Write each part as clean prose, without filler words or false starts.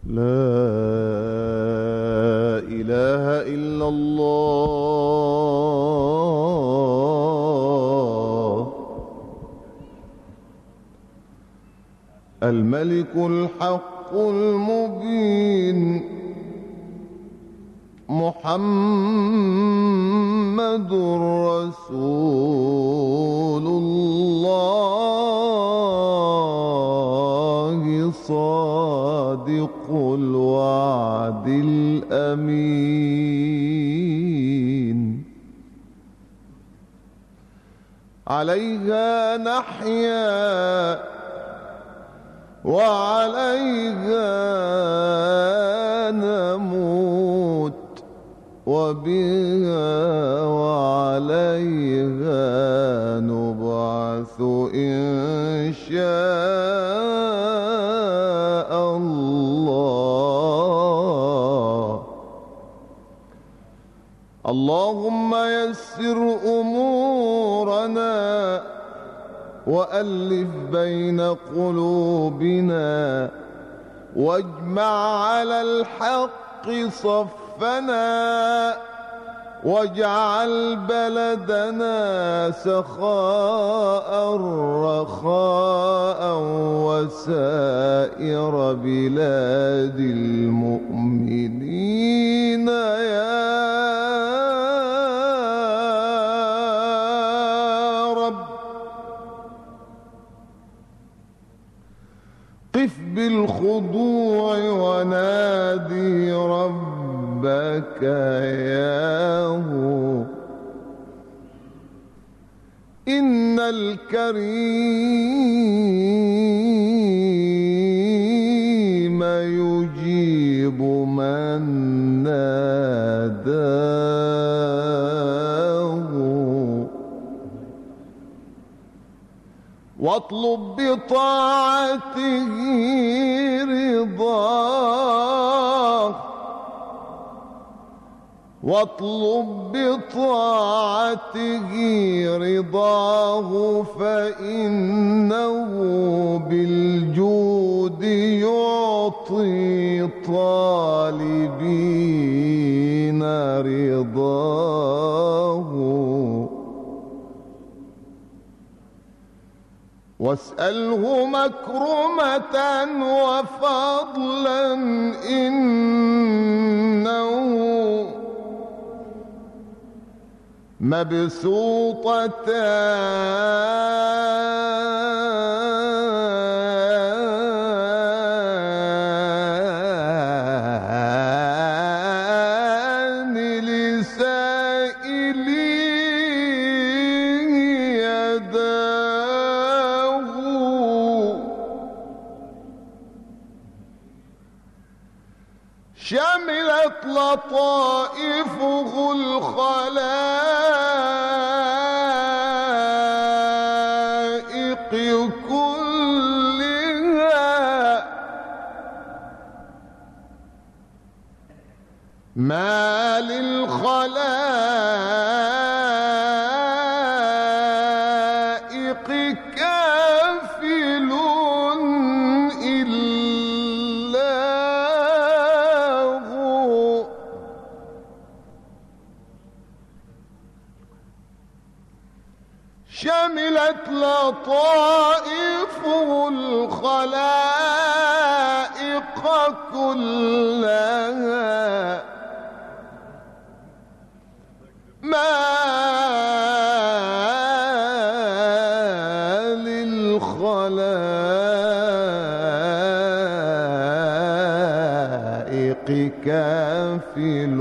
لا إله إلا الله الملك الحق المبين محمد رسول الله صادق الوعد الأمين عليها نحيا وعليها نموت وبها وعليها نبعث إن شاء الله. اللهم يسر أمورنا وألف بين قلوبنا واجمع على الحق صفنا واجعل بلدنا سخاء رخاء وسائر بلاد المؤمنين يا رب. قف بالخضوع ونادي ربك ياهو إن الكريم يجيب من ناداه. واطلب بطاعته رضاه واطلب بطاعته رضاه فإنه بالجود يعطي طالبين رضاه. واسأله مكرمة وفضلا إنه مبسوطتان لسائلي يداه. شملت لطائفه الخلائق كلها ما للخلائق كافل إلا هو. شملت لطائفه الخلائق كلها ما للخلائق كافل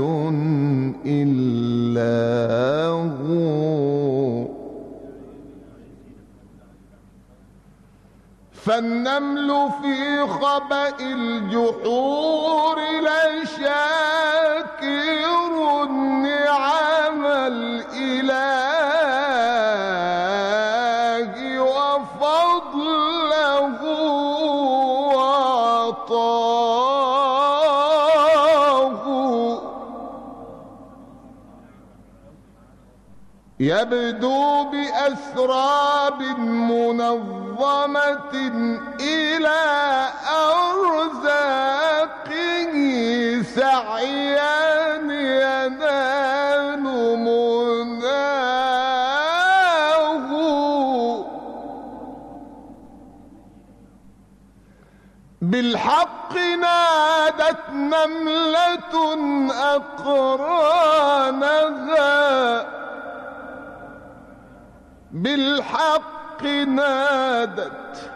إلا هو. فالنمل في خبأ الجحور لشاكر نعم الإله وفضله وعطاه. يبدو بأسراب منظمة إلى أرزاق بالحق نادت نملة أقرانها، بالحق نادت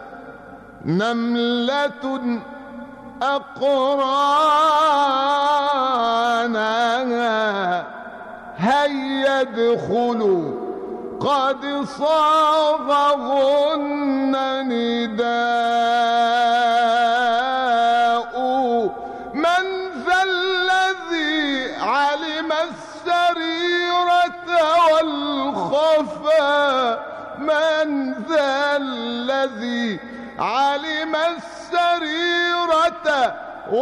نملة أقرانها، هيا ادخلوا قد صاغهن نداء. من ذا الذي علم السريرة والخفا، من ذا الذي علم السريرة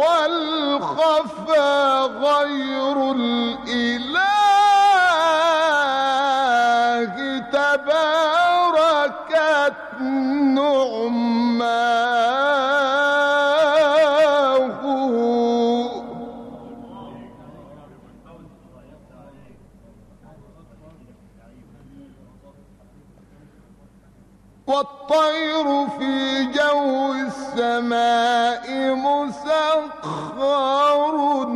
والخفا غير الإله تباركت نعماه. والطير في جو السماء مسخر،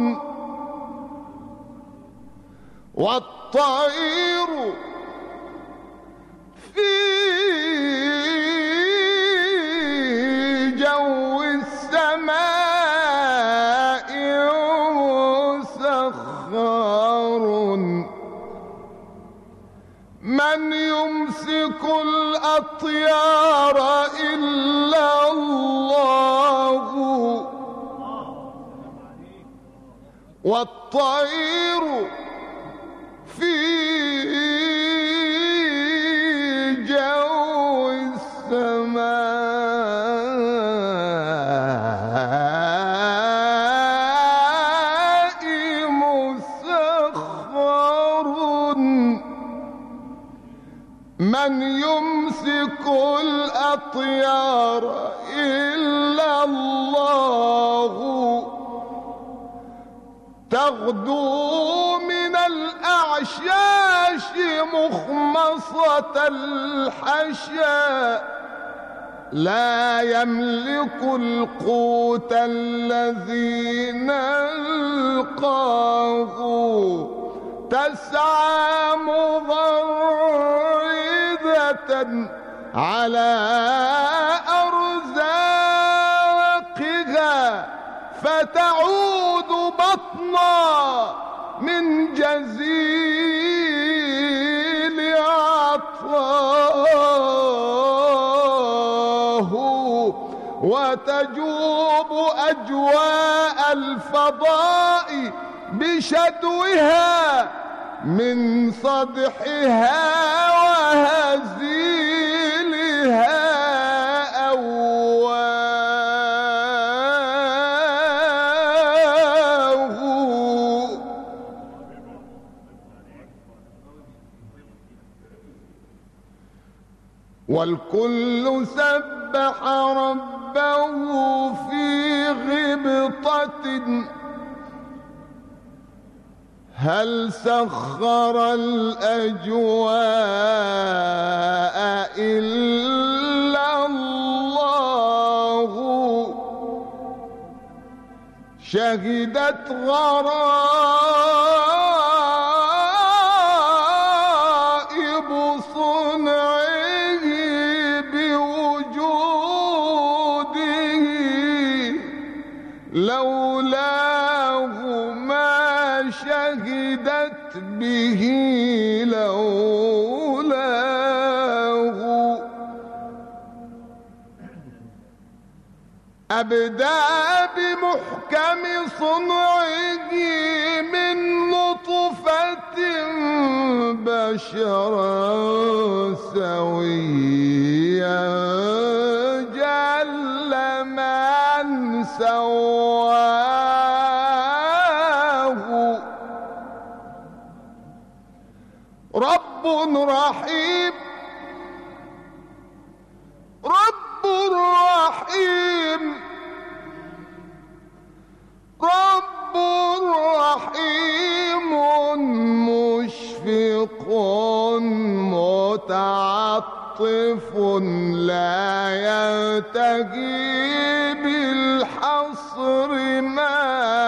والطير في جو السماء مسخر، من يمسك الأطيار إلا الله، والطير في جو السماء مسخر، من يمسك الأطيار إلا الله، تغدو من الأعشاش مخمصة الحشا، لا يملك القوت الذي نلقاه، تسعى مغردة على أرزاقها، فتعود بطنا من جزيل عطاه، وتجوب أجواء الفضاء بشدوها من صدحها وهزيلها أواه. والكل سبح ربه في غبطة، هل سخر الأجواء إلا الله، شهدت غرائب صنعه بوجوده، لولاه ما شهدت به لولاه. أبدى بمحكم صنعه من نطفة بشرا سويا، جل من سواه. رب رحيم، رب رحيم، رب رحيم، مشفق متعطف لا ينتهي بالحصر ما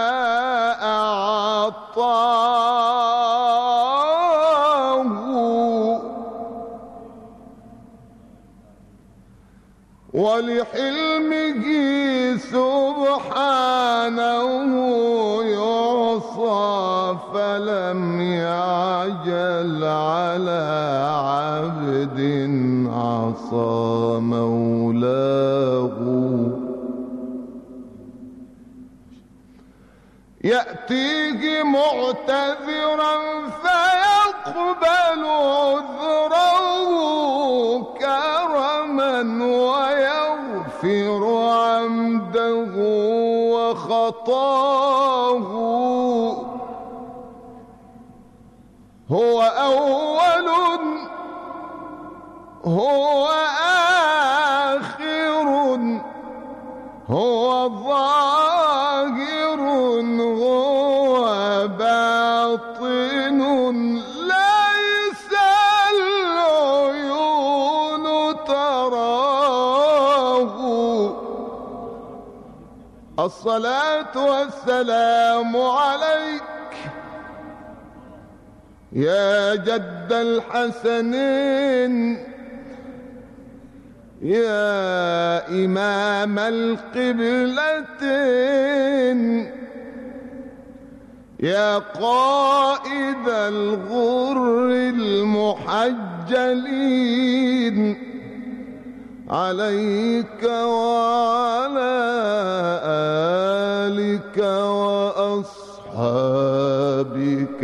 أعطاه، ولحلمه سبحانه يعصى، فلم يعجل على عبد عصى مولاه. يأتيه معتذرا فيقبل عذره كرما، ويغفر عمده وخطاه. هو أول هو آخر هو ظاهر هو باطن، ليس العيون تراه. الصلاة والسلام عليك يا جد الحسنين، يا إمام القبلتين، يا قائد الغر المحجلين، عليك وعلى آلك وأصحابك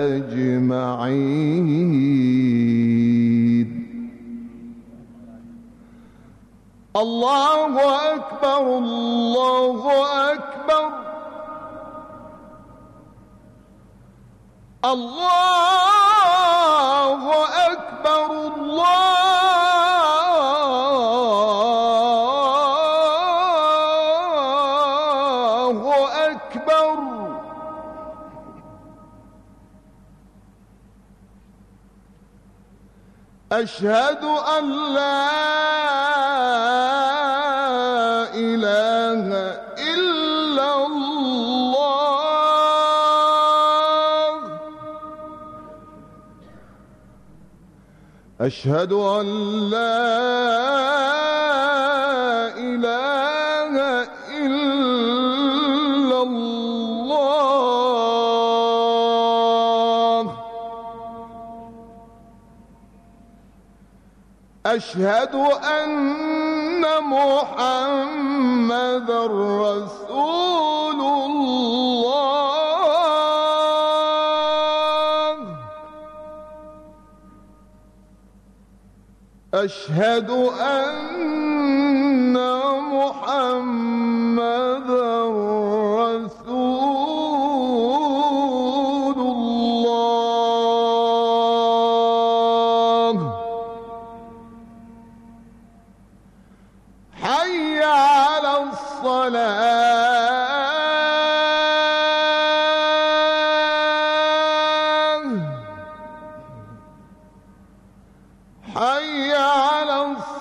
أجمعين. الله أكبر الله أكبر الله أكبر الله أكبر. أشهد أن لا إله إلا الله. أشهد أن لا إله إلا الله. أشهد أن محمدًا رسول الله. أشهد أن محمدًا رسول الله. حي على الصلاة، حي على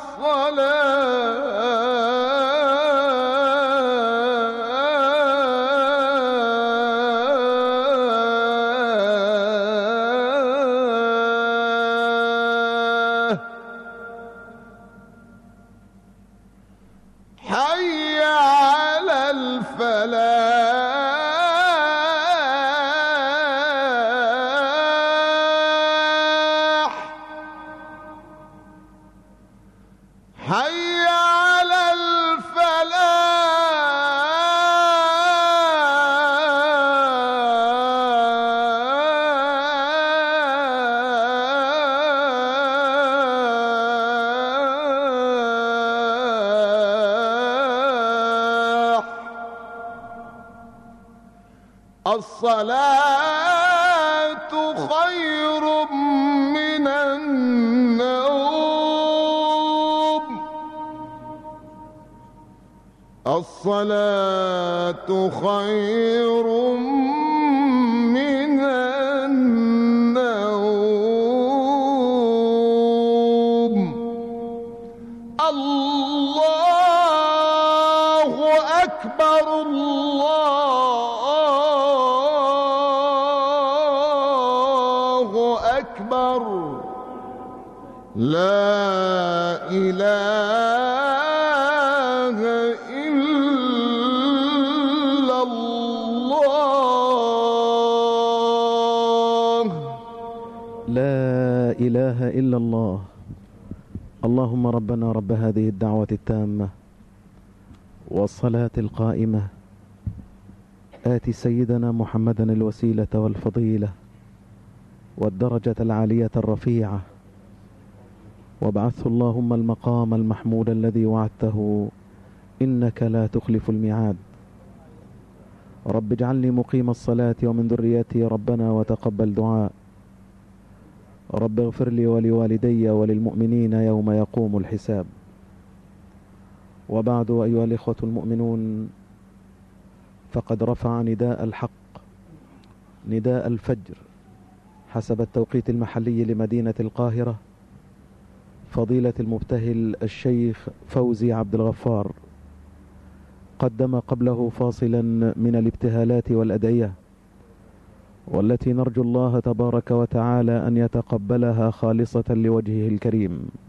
الصلاة، حي على الفلاح، حي على الفلاح. الصلاة خير من النوم. الصلاة خير من النوم. الله أكبر الله أكبر لا إله إلا الله. لا إله إلا الله. اللهم ربنا رب هذه الدعوة التامة والصلاة القائمة، آت سيدنا محمدا الوسيلة والفضيلة والدرجة العالية الرفيعة، وابعثه اللهم المقام المحمود الذي وعدته إنك لا تخلف الميعاد. رب اجعلني مقيم الصلاة ومن ذريتي ربنا وتقبل دعاء. رب اغفر لي ولوالدي وللمؤمنين يوم يقوم الحساب. وبعد، أيها الإخوة المؤمنون، فقد رفع نداء الحق، نداء الفجر حسب التوقيت المحلي لمدينة القاهرة فضيلة المبتهل الشيخ فوزي عبد الغفار. قدم قبله فاصلا من الابتهالات والأدعية، والتي نرجو الله تبارك وتعالى أن يتقبلها خالصة لوجهه الكريم.